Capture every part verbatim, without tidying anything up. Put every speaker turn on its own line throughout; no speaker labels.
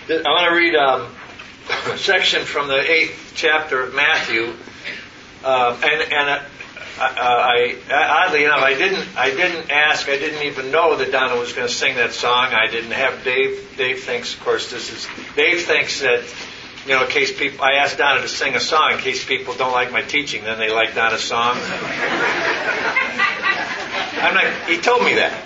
I want to read um, a section from the eighth chapter of Matthew, um, and and uh, I, I oddly enough, I didn't I didn't ask, I didn't even know that Donna was going to sing that song. I didn't have Dave. Dave thinks, of course, this is Dave thinks that, you know, in case people, I asked Donna to sing a song in case people don't like my teaching, then they like Donna's song. I'm not. He told me that.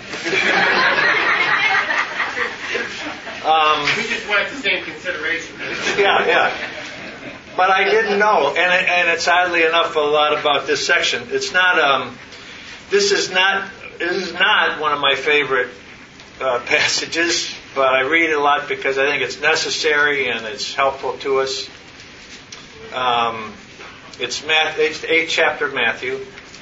Um,
we just want the same consideration.
Yeah, yeah. But I didn't know, and it, and it's oddly enough a lot about this section. It's not. Um, this is not. This is not one of my favorite uh, passages, but I read it a lot because I think it's necessary and it's helpful to us. Um, it's Matthew, it's the eighth chapter of Matthew.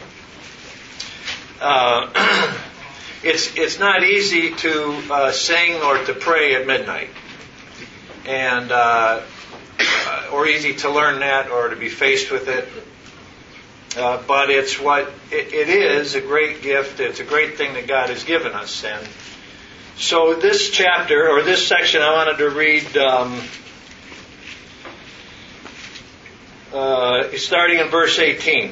Uh, It's it's not easy to uh, sing or to pray at midnight, and uh, uh, or easy to learn that or to be faced with it. Uh, but it's what it, it is a great gift. It's a great thing that God has given us. And so this chapter or this section, I wanted to read um, uh, starting in verse eighteen.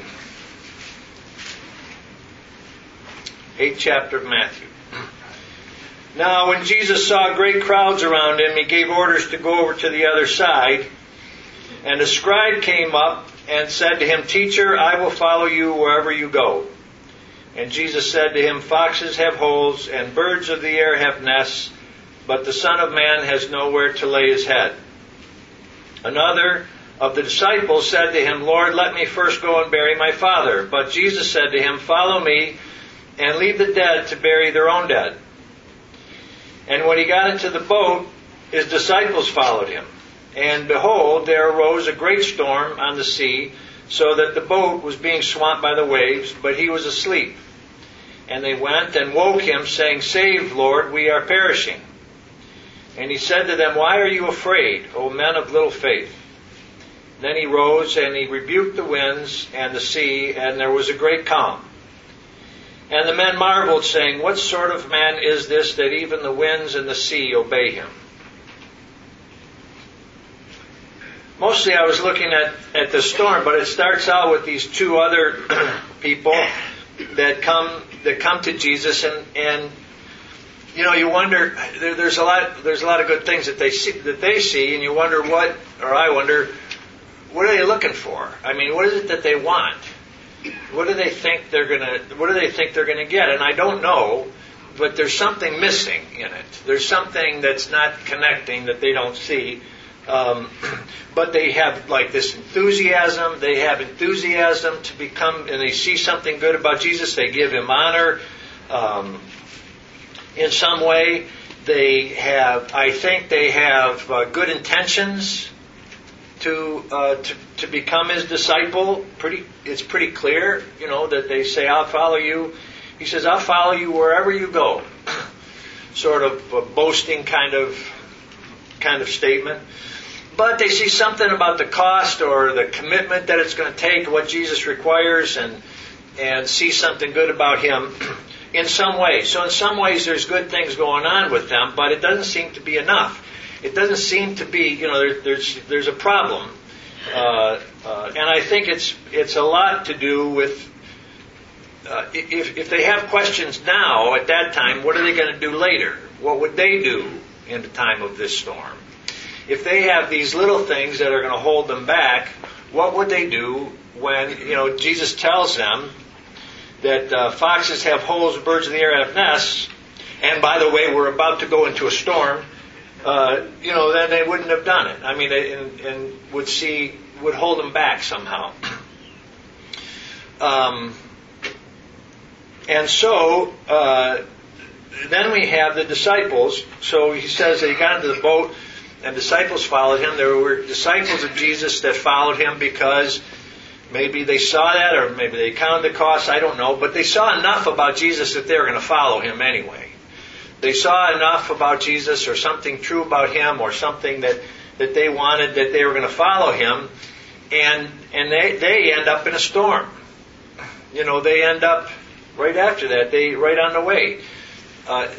eighth chapter of Matthew. Now, when Jesus saw great crowds around him, he gave orders to go over to the other side. And a scribe came up and said to him, "Teacher, I will follow you wherever you go." And Jesus said to him, "Foxes have holes, and birds of the air have nests, but the Son of Man has nowhere to lay his head." Another of the disciples said to him, "Lord, let me first go and bury my father." But Jesus said to him, "Follow me, and leave the dead to bury their own dead." And when he got into the boat, his disciples followed him. And behold, there arose a great storm on the sea, so that the boat was being swamped by the waves, but he was asleep. And they went and woke him, saying, "Save, Lord, we are perishing." And he said to them, "Why are you afraid, O men of little faith?" Then he rose and he rebuked the winds and the sea, and there was a great calm. And the men marveled, saying, "What sort of man is this that even the winds and the sea obey him?" Mostly I was looking at, at the storm, but it starts out with these two other people that come that come to Jesus, and, and you know, you wonder, there, there's a lot there's a lot of good things that they see that they see, and you wonder what, or I wonder, what are they looking for? I mean, what is it that they want? What do they think they're gonna? What do they think they're gonna get? And I don't know, but there's something missing in it. There's something that's not connecting that they don't see. Um, but they have like this enthusiasm. They have enthusiasm to become, and they see something good about Jesus. They give him honor. Um, in some way, they have. I think they have uh, good intentions. To, uh, to to become his disciple. Pretty, it's pretty clear, you know, that they say, "I'll follow you." He says, "I'll follow you wherever you go." Sort of a boasting kind of kind of statement. But they see something about the cost or the commitment that it's going to take, what Jesus requires, and and see something good about him in some way. So in some ways, there's good things going on with them, but it doesn't seem to be enough. It doesn't seem to be, you know, there, there's there's a problem, uh, uh, and I think it's it's a lot to do with uh, if if they have questions now at that time, what are they going to do later? What would they do in the time of this storm? If they have these little things that are going to hold them back, what would they do when, you know, Jesus tells them that uh, foxes have holes, birds of the air have nests, and by the way, we're about to go into a storm. Uh, you know, then they wouldn't have done it. I mean, they, and, and would see, would hold them back somehow. Um, and so, uh, then we have the disciples. So he says that he got into the boat and disciples followed him. There were disciples of Jesus that followed him because maybe they saw that, or maybe they counted the cost, I don't know. But they saw enough about Jesus that they were going to follow him anyway. They saw enough about Jesus, or something true about him, or something that, that they wanted, that they were going to follow him, and and they, they end up in a storm. You know, they end up right after that, they right on the way. Uh,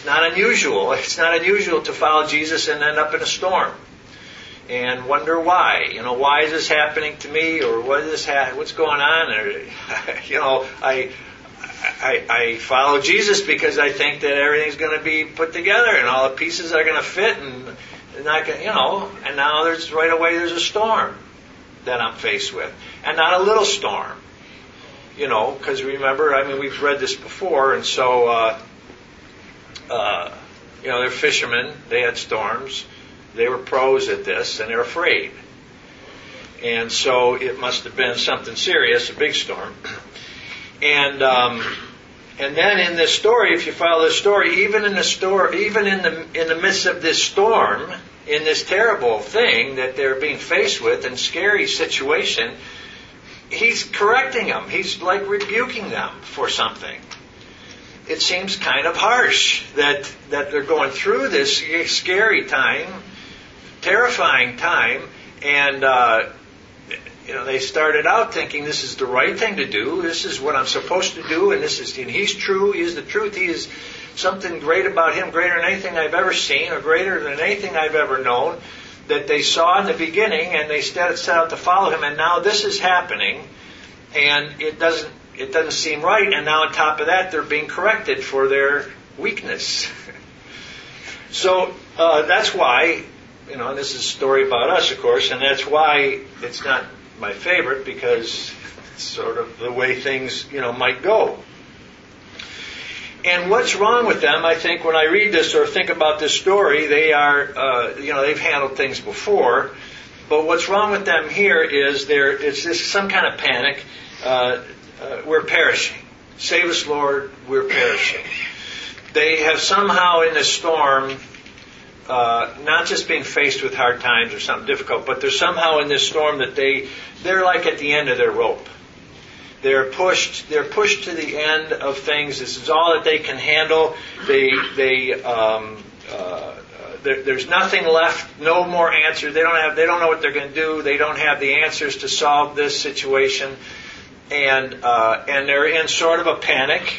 it's not unusual. It's not unusual to follow Jesus and end up in a storm and wonder why. You know, why is this happening to me, or what is this ha- what's going on? Or, you know, I, I I follow Jesus because I think that everything's going to be put together and all the pieces are going to fit, and not gonna, you know. And now there's right away there's a storm that I'm faced with, and not a little storm. You know, because remember, I mean, we've read this before, and so, uh, uh, you know, they're fishermen. They had storms. They were pros at this, and they're afraid. And so it must have been something serious, a big storm. And um, and then in this story, if you follow this story, even in the story, even in the in the midst of this storm, in this terrible thing that they're being faced with and scary situation, he's correcting them. He's like rebuking them for something. It seems kind of harsh that that they're going through this scary time, terrifying time, and uh, you know, they started out thinking this is the right thing to do. This is what I'm supposed to do, and this is and he's true. He is the truth. He is something great about him, greater than anything I've ever seen, or greater than anything I've ever known. That they saw in the beginning, and they set out to follow him, and now this is happening, and it doesn't it doesn't seem right. And now on top of that, they're being corrected for their weakness. So uh, that's why, you know, and this is a story about us, of course, and that's why it's not my favorite, because it's sort of the way things, you know, might go. And what's wrong with them, I think, when I read this or think about this story, they are, uh, you know, they've handled things before. But what's wrong with them here is there, it's this some kind of panic. Uh, uh, we're perishing. Save us, Lord, we're perishing. They have somehow in this storm, uh, not just being faced with hard times or something difficult, but they're somehow in this storm that they, they're like at the end of their rope. They're pushed. They're pushed to the end of things. This is all that they can handle. They, they, um, uh, there, there's nothing left. No more answers. They don't have. They don't know what they're going to do. They don't have the answers to solve this situation, and uh, and they're in sort of a panic.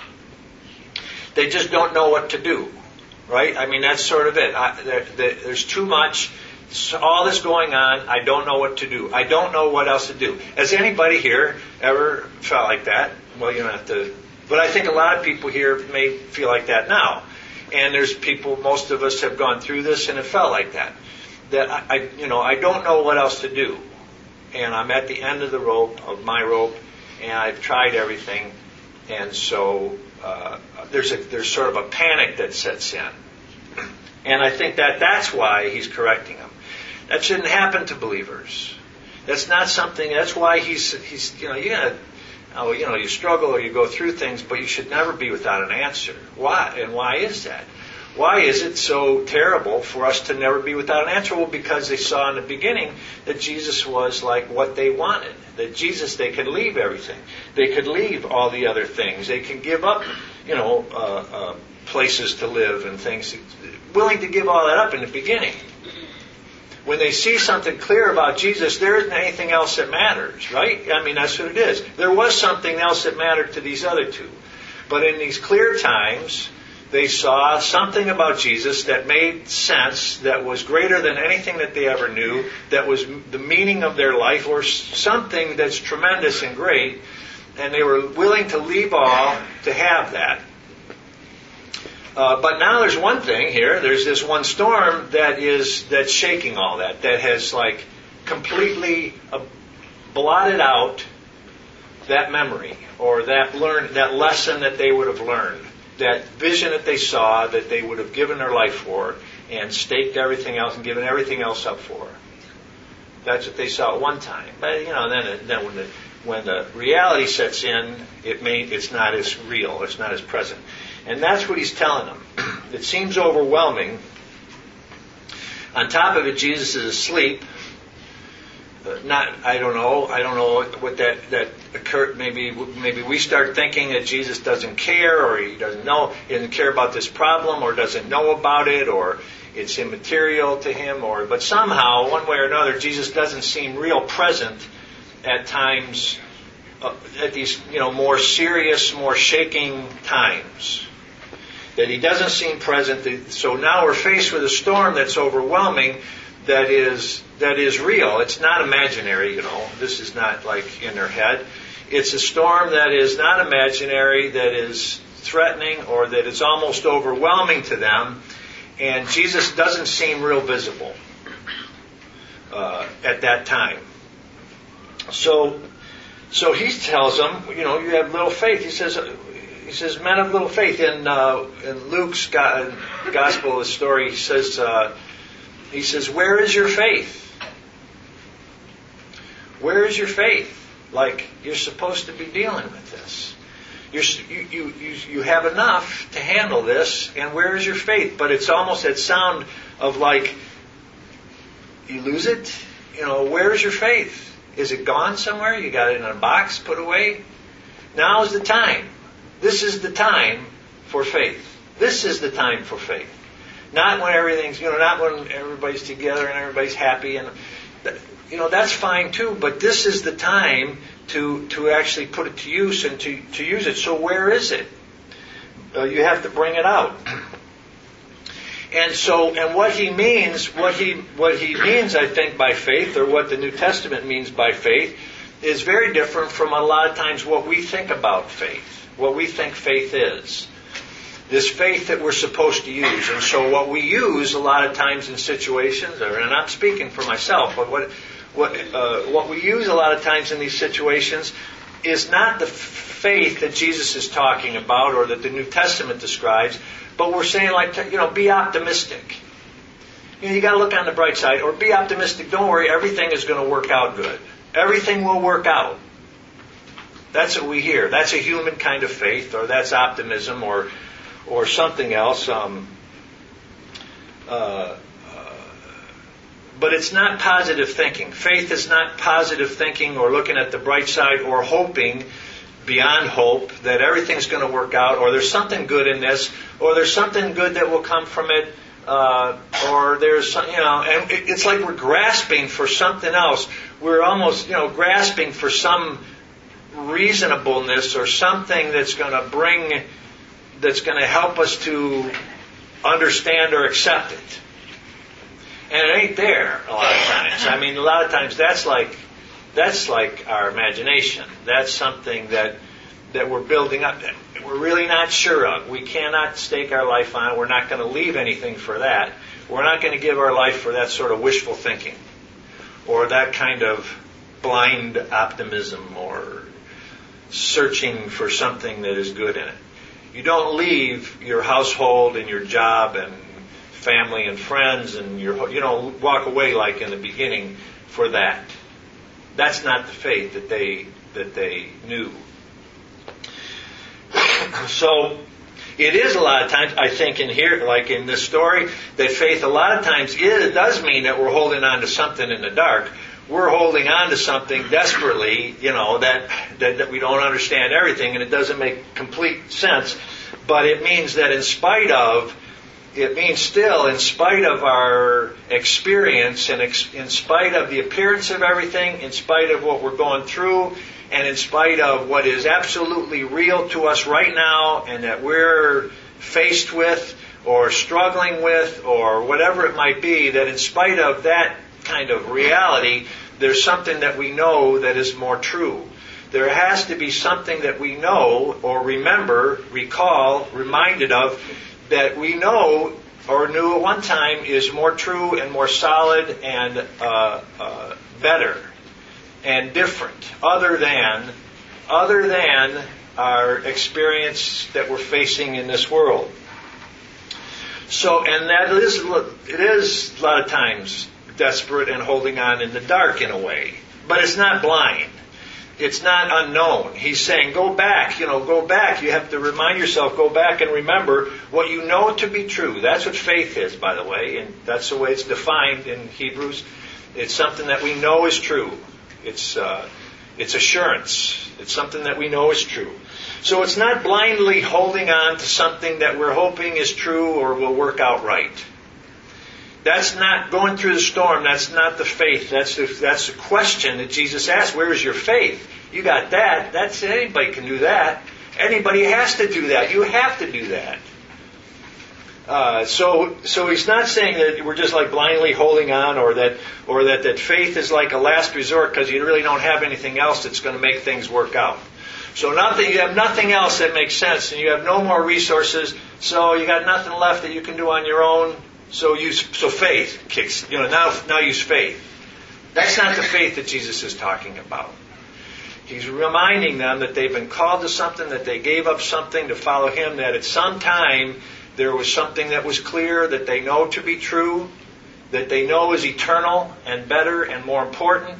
They just don't know what to do, right? I mean, that's sort of it. I, there, there, there's too much. All this going on, I don't know what to do. I don't know what else to do. Has anybody here ever felt like that? Well, you don't have to. But I think a lot of people here may feel like that now. And there's people, most of us have gone through this and have felt like that. That I, I you know, I don't know what else to do. And I'm at the end of the rope, of my rope, and I've tried everything. And so uh, there's a there's sort of a panic that sets in. And I think that that's why he's correcting them. That shouldn't happen to believers. That's not something. That's why he's he's you know you gotta, oh, you know you struggle or you go through things, but you should never be without an answer. Why? And why is that? Why is it so terrible for us to never be without an answer? Well, because they saw in the beginning that Jesus was like what they wanted. That Jesus, they could leave everything. They could leave all the other things. They can give up, you know, uh, uh, places to live and things. Willing to give all that up in the beginning. When they see something clear about Jesus, there isn't anything else that matters, right? I mean, that's what it is. There was something else that mattered to these other two. But in these clear times, they saw something about Jesus that made sense, that was greater than anything that they ever knew, that was the meaning of their life, or something that's tremendous and great, and they were willing to leave all to have that. Uh, but now there's one thing here. There's this one storm that is that's shaking all that. That has like completely uh, blotted out that memory or that learn that lesson that they would have learned, that vision that they saw that they would have given their life for and staked everything else and given everything else up for. That's what they saw at one time. But you know, then then when the when the reality sets in, it may it's not as real. It's not as present. And that's what he's telling them. It seems overwhelming. On top of it, Jesus is asleep. Uh, not, I don't know. I don't know what that that occurred. Maybe maybe we start thinking that Jesus doesn't care, or he doesn't know, he doesn't care about this problem, or doesn't know about it, or it's immaterial to him. Or but somehow, one way or another, Jesus doesn't seem real present at times. Uh, at these, you know, more serious, more shaking times. that He doesn't seem present. So now we're faced with a storm that's overwhelming, that is that is real. It's not imaginary, you know. This is not like in their head. It's a storm that is not imaginary, that is threatening, or that is almost overwhelming to them. And Jesus doesn't seem real visible uh, at that time. So, so He tells them, you know, you have little faith. He says, He says, men of little faith. In, uh, in Luke's go- Gospel, the story, he says, uh, he says, where is your faith? Where is your faith? Like, you're supposed to be dealing with this. You're, you, you, you, you have enough to handle this, and where is your faith? But it's almost that sound of like, you lose it? You know, where is your faith? Is it gone somewhere? You got it in a box put away? Now is the time. This is the time for faith. This is the time for faith. Not when everything's, you know, not when everybody's together and everybody's happy. And, you know, that's fine too, but this is the time to to actually put it to use and to, to use it. So where is it? Uh, you have to bring it out. And so, and what he means, what he what he means, I think, by faith, or what the New Testament means by faith, is very different from a lot of times what we think about faith, what we think faith is. This faith that we're supposed to use. And so what we use a lot of times in situations, and I'm not speaking for myself, but what what uh, what we use a lot of times in these situations is not the faith that Jesus is talking about or that the New Testament describes, but we're saying, like, you know, be optimistic. You know, you got to look on the bright side, or be optimistic. Don't worry, everything is going to work out good. Everything will work out. That's what we hear. That's a human kind of faith, or that's optimism, or or something else. Um, uh, uh, but it's not positive thinking. Faith is not positive thinking or looking at the bright side or hoping beyond hope that everything's going to work out, or there's something good in this, or there's something good that will come from it, uh, or there's some, you know, and it, it's like we're grasping for something else. We're almost, you know, grasping for some reasonableness or something that's going to bring, that's going to help us to understand or accept it. And it ain't there a lot of times. I mean, a lot of times that's like, that's like our imagination. That's something that that we're building up that we're really not sure of. We cannot stake our life on. We're not going to leave anything for that. We're not going to give our life for that sort of wishful thinking or that kind of blind optimism or searching for something that is good in it. You don't leave your household and your job and family and friends and your, you don't walk away like in the beginning for that. That's not the faith that they that they knew. So it is a lot of times, I think, in here, like in this story, that faith a lot of times is, it does mean that we're holding on to something in the dark. We're holding on to something desperately, you know, that, that that we don't understand everything, and it doesn't make complete sense. But it means that in spite of, it means still, in spite of our experience and ex- in spite of the appearance of everything, in spite of what we're going through, and in spite of what is absolutely real to us right now and that we're faced with or struggling with or whatever it might be, that in spite of that kind of reality, there's something that we know that is more true. There has to be something that we know or remember, recall, reminded of, that we know or knew at one time is more true and more solid and uh, uh, better and different, other than other than our experience that we're facing in this world. So, and that is, it is a lot of times desperate and holding on in the dark in a way, but it's not blind. It's not unknown. He's saying, go back, you know, go back. You have to remind yourself, go back and remember what you know to be true. That's what faith is, by the way, and that's the way it's defined in Hebrews. It's something that we know is true. It's uh, it's assurance. It's something that we know is true. So it's not blindly holding on to something that we're hoping is true or will work out right. That's not going through the storm. That's not the faith. That's the, that's the question that Jesus asked. Where is your faith? You got that. That's anybody can do that. Anybody has to do that. You have to do that. Uh, so, so he's not saying that we're just like blindly holding on, or that, or that, that faith is like a last resort because you really don't have anything else that's going to make things work out. So nothing, you have nothing else that makes sense, and you have no more resources, so you got nothing left that you can do on your own. So use, so faith kicks, you know, now, now use faith. That's not the faith that Jesus is talking about. He's reminding them that they've been called to something, that they gave up something to follow Him, that at some time there was something that was clear, that they know to be true, that they know is eternal and better and more important.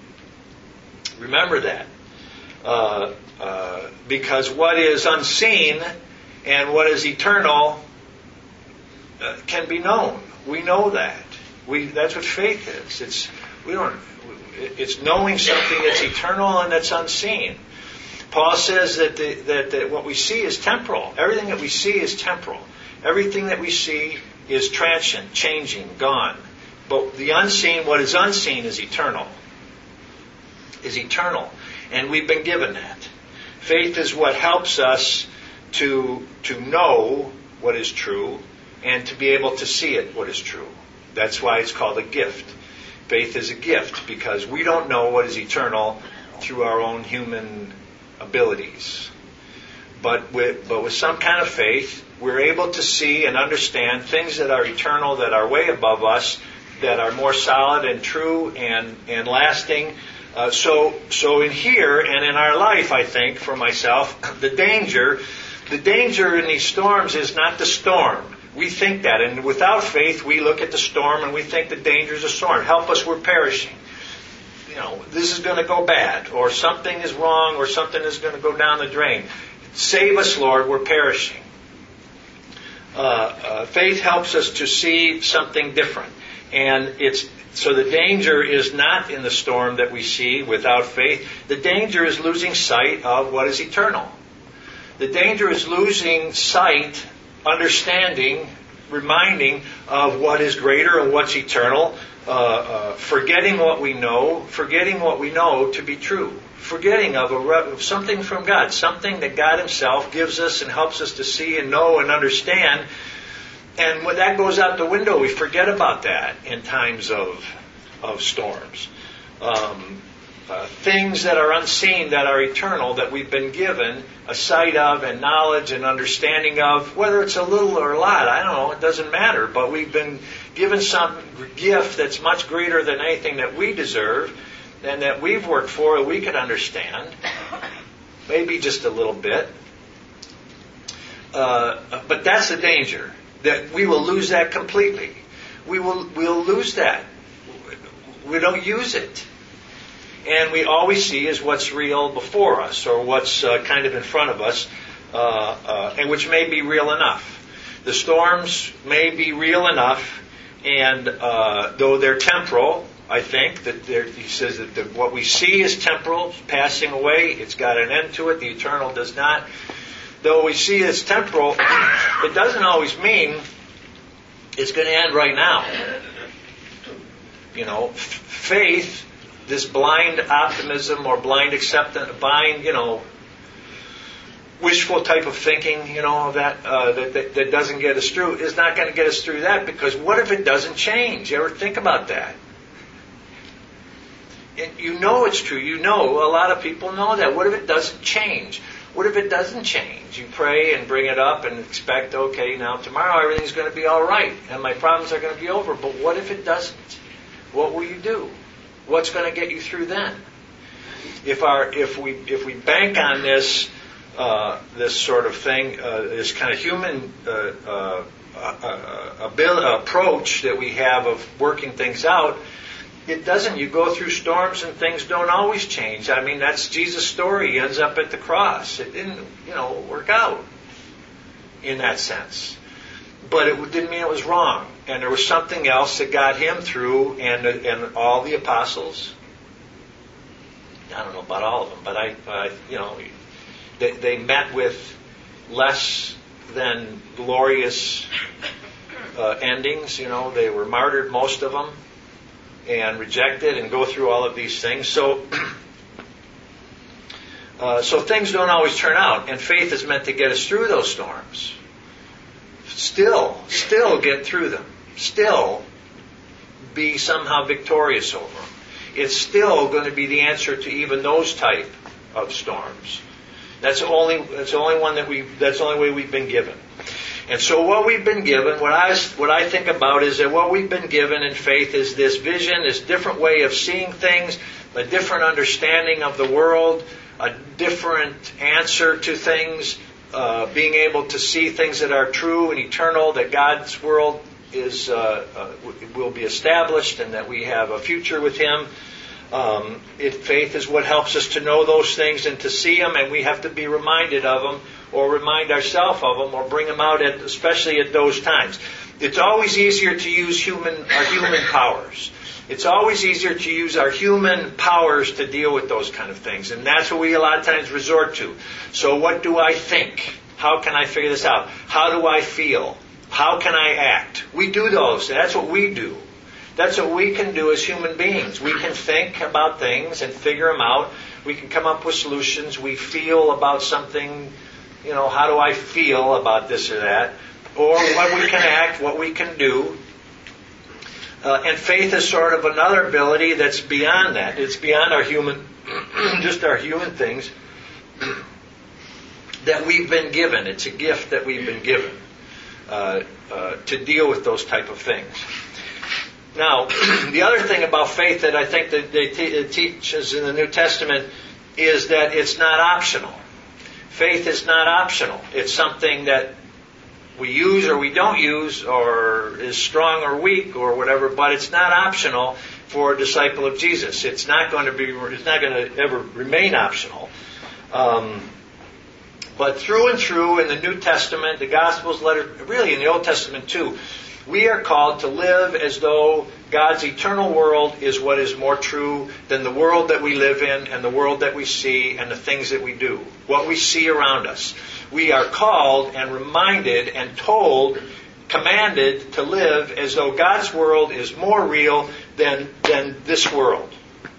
Remember that. Uh, uh, because what is unseen and what is eternal uh, can be known. We know that. We, that's what faith is. It's, we don't, it's knowing something that's eternal and that's unseen. Paul says that, the, that, that what we see is temporal. Everything that we see is temporal. Everything that we see is transient, changing, gone. But the unseen, what is unseen is eternal. Is eternal. And we've been given that. Faith is what helps us to, to know what is true and to be able to see it, what is true. That's why it's called a gift. Faith is a gift because we don't know what is eternal through our own human abilities. But with, but with some kind of faith, we're able to see and understand things that are eternal, that are way above us, that are more solid and true and, and lasting. Uh, so, so in here and in our life, I think, for myself, the danger, the danger in these storms is not the storm. We think that, and without faith, we look at the storm and we think the danger is a storm. Help us, we're perishing. You know, this is going to go bad, or something is wrong, or something is going to go down the drain. Save us, Lord, we're perishing. Uh, uh, faith helps us to see something different. And it's so the danger is not in the storm that we see without faith. The danger is losing sight of what is eternal. The danger is losing sight, understanding, reminding of what is greater and what's eternal, uh, uh, forgetting what we know, forgetting what we know to be true, forgetting of, a, of something from God, something that God Himself gives us and helps us to see and know and understand. And when that goes out the window, we forget about that in times of of storms. Um, uh, things that are unseen, that are eternal, that we've been given a sight of and knowledge and understanding of, whether it's a little or a lot, I don't know, it doesn't matter. But we've been given some gift that's much greater than anything that we deserve and that we've worked for, that we could understand. Maybe just a little bit. Uh, but that's the danger. That we will lose that completely. We will we'll lose that. We don't use it. And we always see is what's real before us, or what's uh, kind of in front of us, uh, uh, and which may be real enough. The storms may be real enough, and uh, though they're temporal, I think, that he says that the, what we see is temporal, passing away, it's got an end to it, the eternal does not. Though we see it's temporal, it doesn't always mean it's going to end right now. You know, f- faith, this blind optimism or blind acceptance, blind, you know, wishful type of thinking, you know, that, uh, that, that that doesn't get us through, is not going to get us through that, because what if it doesn't change? You ever think about that? And you know it's true. You know, a lot of people know that. What if it doesn't change? What if it doesn't change? You pray and bring it up and expect, okay, now tomorrow everything's going to be all right and my problems are going to be over. But what if it doesn't? What will you do? What's going to get you through then? If our if we if we bank on this uh, this sort of thing, uh, this kind of human uh, uh, uh, ability, approach that we have of working things out, it doesn't. You go through storms and things don't always change. I mean, that's Jesus' story. He ends up at the cross. It didn't, you know, work out in that sense. But it didn't mean it was wrong. And there was something else that got him through, and and all the apostles. I don't know about all of them, but I, I you know, they, they met with less than glorious uh, endings. You know, they were martyred, most of them, and rejected, and go through all of these things. So, uh, so things don't always turn out, and faith is meant to get us through those storms. still, still get through them. Still be somehow victorious over them. It's still going to be the answer to even those type of storms. That's the only, that's the only one that we, that's the only way we've been given. And so what we've been given, what I, what I think about is that what we've been given in faith is this vision, this different way of seeing things, a different understanding of the world, a different answer to things, uh, being able to see things that are true and eternal, that God's world is uh, uh, will be established and that we have a future with Him. Um, it, faith is what helps us to know those things and to see them, and we have to be reminded of them or remind ourselves of them or bring them out, at, especially at those times. It's always easier to use human our human powers. It's always easier to use our human powers to deal with those kind of things, and that's what we a lot of times resort to. So what do I think? How can I figure this out? How do I feel? How can I act? We do those. That's what we do. That's what we can do as human beings. We can think about things and figure them out. We can come up with solutions. We feel about something, you know, how do I feel about this or that? Or what we can act, what we can do. Uh, and faith is sort of another ability that's beyond that. It's beyond our human, just our human things that we've been given. It's a gift that we've been given uh, uh, to deal with those type of things. Now, the other thing about faith that I think that they te- it teaches in the New Testament is that it's not optional. Faith is not optional. It's something that we use or we don't use, or is strong or weak or whatever, but it's not optional for a disciple of Jesus. It's not going to be. It's not going to ever remain optional. Um, but through and through in the New Testament, the Gospels, letters, really in the Old Testament too, we are called to live as though God's eternal world is what is more true than the world that we live in and the world that we see and the things that we do, what we see around us. We are called and reminded and told, commanded to live as though God's world is more real than, than this world.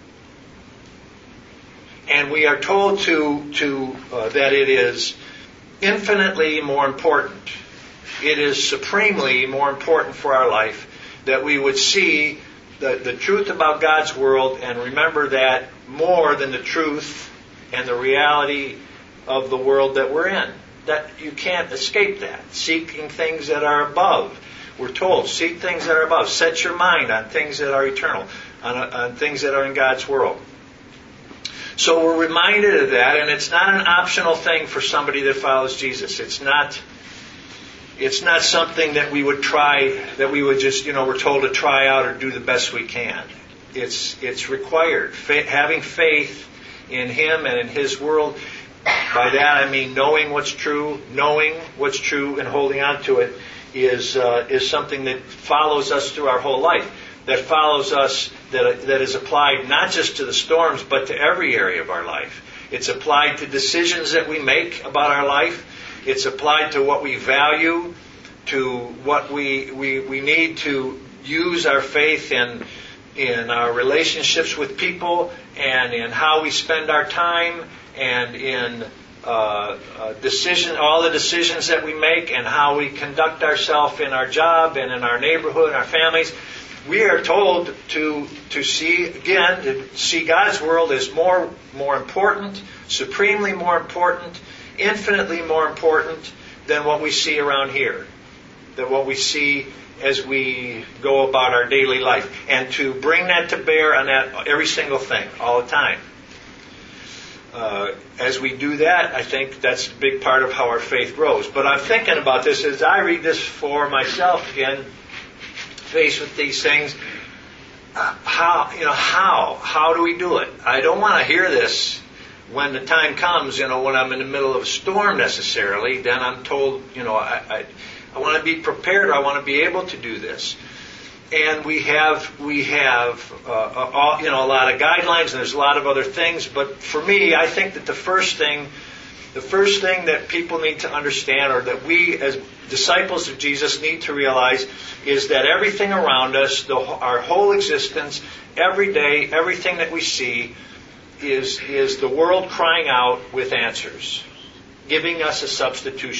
And we are told to, to uh, that it is infinitely more important. It is supremely more important for our life that we would see the, the truth about God's world and remember that more than the truth and the reality of the world that we're in. That you can't escape that. Seeking things that are above. We're told, seek things that are above. Set your mind on things that are eternal, on, on things that are in God's world. So we're reminded of that, and it's not an optional thing for somebody that follows Jesus. It's not... It's not something that we would try, that we would just, you know, we're told to try out or do the best we can. It's it's required. Fa- having faith in Him and in His world. By that I mean knowing what's true, knowing what's true and holding on to it is uh, is something that follows us through our whole life. That follows us, that that is applied not just to the storms, but to every area of our life. It's applied to decisions that we make about our life. It's applied to what we value, to what we, we we need to use our faith in in our relationships with people, and in how we spend our time, and in uh, uh, decision all the decisions that we make, and how we conduct ourselves in our job and in our neighborhood and our families. We are told to to see again to see God's world as more more important, supremely more important, infinitely more important than what we see around here, than what we see as we go about our daily life, and to bring that to bear on that every single thing, all the time. Uh, as we do that, I think that's a big part of how our faith grows. But I'm thinking about this as I read this for myself again, faced with these things. Uh, how, you know, how? How do we do it? I don't want to hear this when the time comes, you know, when I'm in the middle of a storm necessarily. Then I'm told, you know, I, I, I want to be prepared. I want to be able to do this. And we have, we have, uh, all, you know, a lot of guidelines, and there's a lot of other things. But for me, I think that the first thing, the first thing that people need to understand, or that we as disciples of Jesus need to realize, is that everything around us, the, our whole existence, every day, everything that we see, is is the world crying out with answers, giving us a substitution.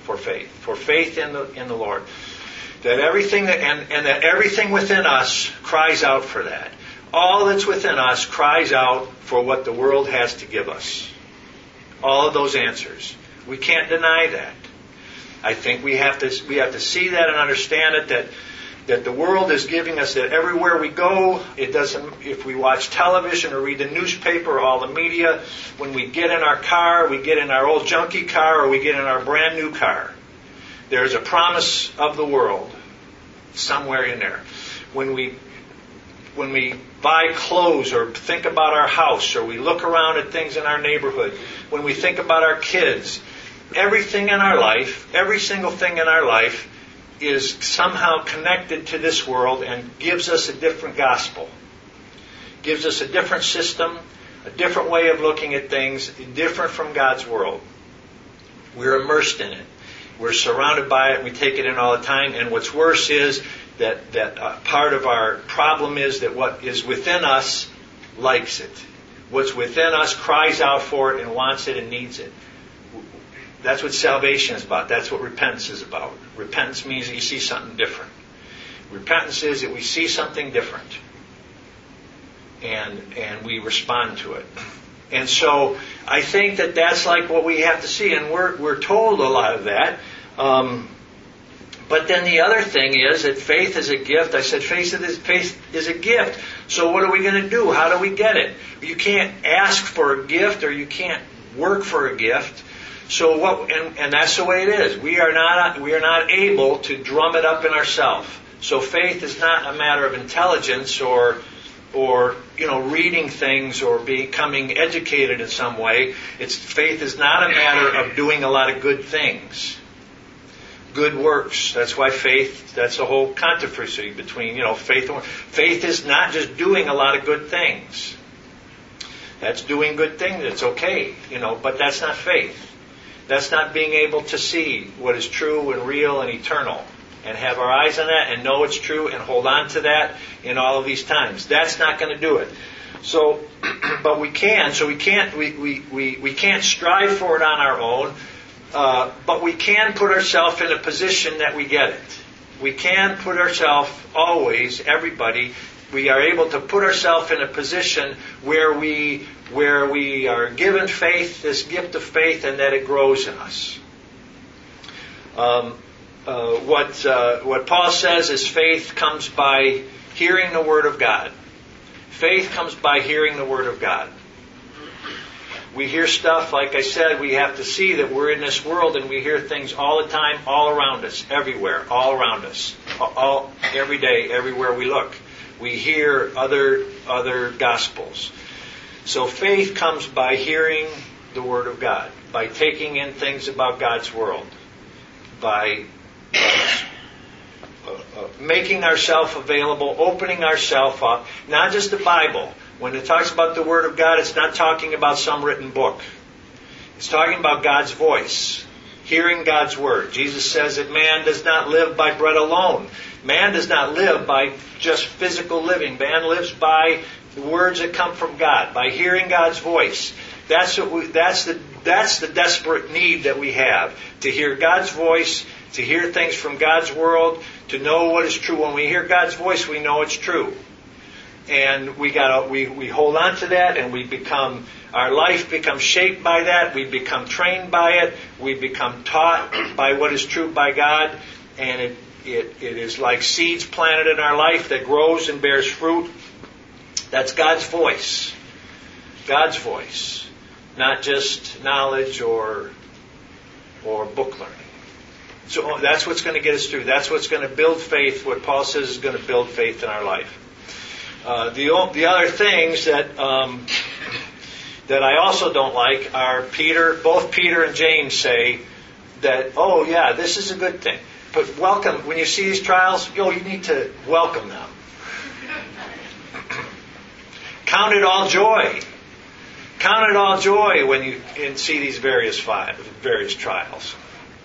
for faith, for faith in the in the Lord. That everything that, and, and that everything within us cries out for that. All that's within us cries out for what the world has to give us. All of those answers. We can't deny that. I think we have to we have to see that and understand it, that that the world is giving us that everywhere we go. It doesn't, if we watch television or read the newspaper or all the media, when we get in our car, we get in our old junky car or we get in our brand new car, there's a promise of the world somewhere in there. When we when we buy clothes or think about our house or we look around at things in our neighborhood, when we think about our kids, everything in our life, every single thing in our life is somehow connected to this world and gives us a different gospel. Gives us a different system, a different way of looking at things, different from God's world. We're immersed in it. We're surrounded by it. We take it in all the time. And what's worse is that, that uh, part of our problem is that what is within us likes it. What's within us cries out for it and wants it and needs it. That's what salvation is about. That's what repentance is about. Repentance means that you see something different. Repentance is that we see something different. And and we respond to it. And so I think that that's like what we have to see. And we're we're told a lot of that. Um, but then the other thing is that faith is a gift. I said faith is, faith is a gift. So what are we going to do? How do we get it? You can't ask for a gift or you can't work for a gift. So what? And, and that's the way it is. We are not we are not able to drum it up in ourselves. So faith is not a matter of intelligence or or you know reading things or becoming educated in some way. It's faith is not a matter of doing a lot of good things, good works. That's why faith. That's the whole controversy between you know faith and faith is not just doing a lot of good things. That's doing good things. It's okay, you know, but that's not faith. That's not being able to see what is true and real and eternal and have our eyes on that and know it's true and hold on to that in all of these times. That's not going to do it. So, but we can. So we can't. We we we, we can't strive for it on our own. Uh, but we can put ourselves in a position that we get it. We can put ourselves always. Everybody. We are able to put ourselves in a position where we where we are given faith, this gift of faith, and that it grows in us. Um, uh, what uh, what Paul says is faith comes by hearing the Word of God. Faith comes by hearing the Word of God. We hear stuff, like I said, we have to see that we're in this world and we hear things all the time, all around us, everywhere, all around us, all, every day, everywhere we look. We hear other other gospels. So faith comes by hearing the Word of God, by taking in things about God's world, by uh, uh, making ourselves available, opening ourselves up, not just the Bible. When it talks about the Word of God, it's not talking about some written book. It's talking about God's voice, hearing God's Word. Jesus says that man does not live by bread alone. Man does not live by just physical living. Man lives by the words that come from God, by hearing God's voice. That's what we, that's the that's the desperate need that we have, to hear God's voice, to hear things from God's world, to know what is true. When we hear God's voice, we know it's true. And we got we we hold on to that, and we become our life becomes shaped by that. We become trained by it. We become taught by what is true by God, and it it it is like seeds planted in our life that grows and bears fruit. That's God's voice. God's voice, not just knowledge or or book learning. So that's what's going to get us through. That's what's going to build faith. What Paul says is going to build faith in our life. Uh, the the other things that um, that I also don't like are Peter. Both Peter and James say that, oh yeah, this is a good thing. But welcome, when you see these trials, oh, you need to welcome them. Count it all joy. Count it all joy when you and see these various five, various trials.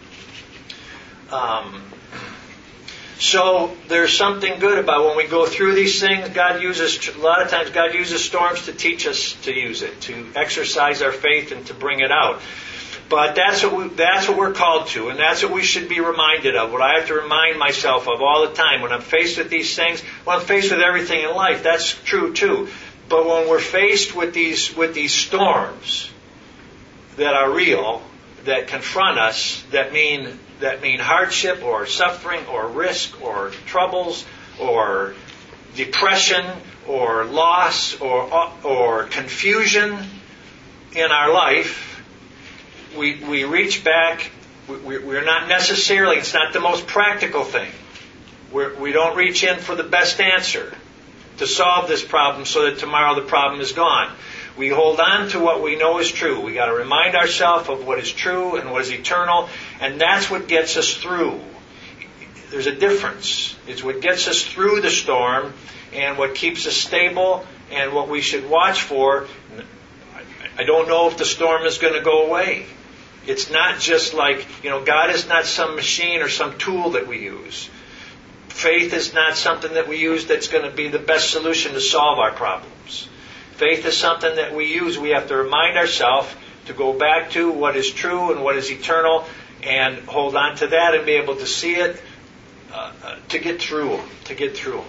Um, so there's something good about when we go through these things. God uses, a lot of times God uses storms to teach us to use it, to exercise our faith and to bring it out. But that's what we, that's what we're called to, and that's what we should be reminded of. What I have to remind myself of all the time when I'm faced with these things. When I'm faced with everything in life, that's true too. But when we're faced with these with these storms that are real, that confront us, that mean that mean hardship or suffering or risk or troubles or depression or loss or or confusion in our life. We we reach back. We, we're not necessarily. It's not the most practical thing. We're, we don't reach in for the best answer to solve this problem, so that tomorrow the problem is gone. We hold on to what we know is true. We got to remind ourselves of what is true and what is eternal, and that's what gets us through. There's a difference. It's what gets us through the storm, and what keeps us stable, and what we should watch for. I don't know if the storm is going to go away. It's not just like, you know, God is not some machine or some tool that we use. Faith is not something that we use that's going to be the best solution to solve our problems. Faith is something that we use. We have to remind ourselves to go back to what is true and what is eternal and hold on to that and be able to see it uh, to get through, to get through.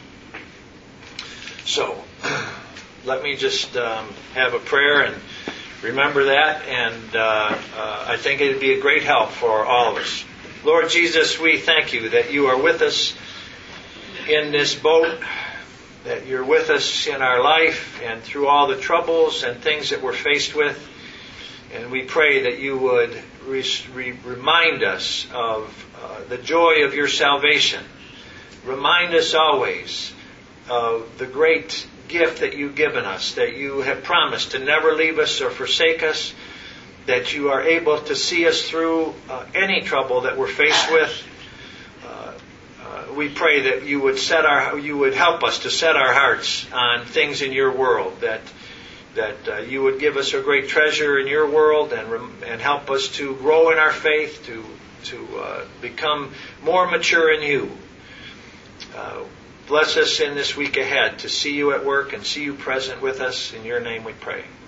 So, let me just um, have a prayer and remember that, and uh, uh, I think it would be a great help for all of us. Lord Jesus, we thank you that you are with us in this boat, that you're with us in our life and through all the troubles and things that we're faced with. And we pray that you would re- re- remind us of uh, the joy of your salvation. Remind us always of the great gift that you've given us, that you have promised to never leave us or forsake us, that you are able to see us through uh, any trouble that we're faced with. Uh, uh, we pray that you would set our, you would help us to set our hearts on things in your world, that that uh, you would give us a great treasure in your world, and rem- and help us to grow in our faith, to to uh, become more mature in you. Uh, Bless us in this week ahead to see you at work and see you present with us. In your name we pray.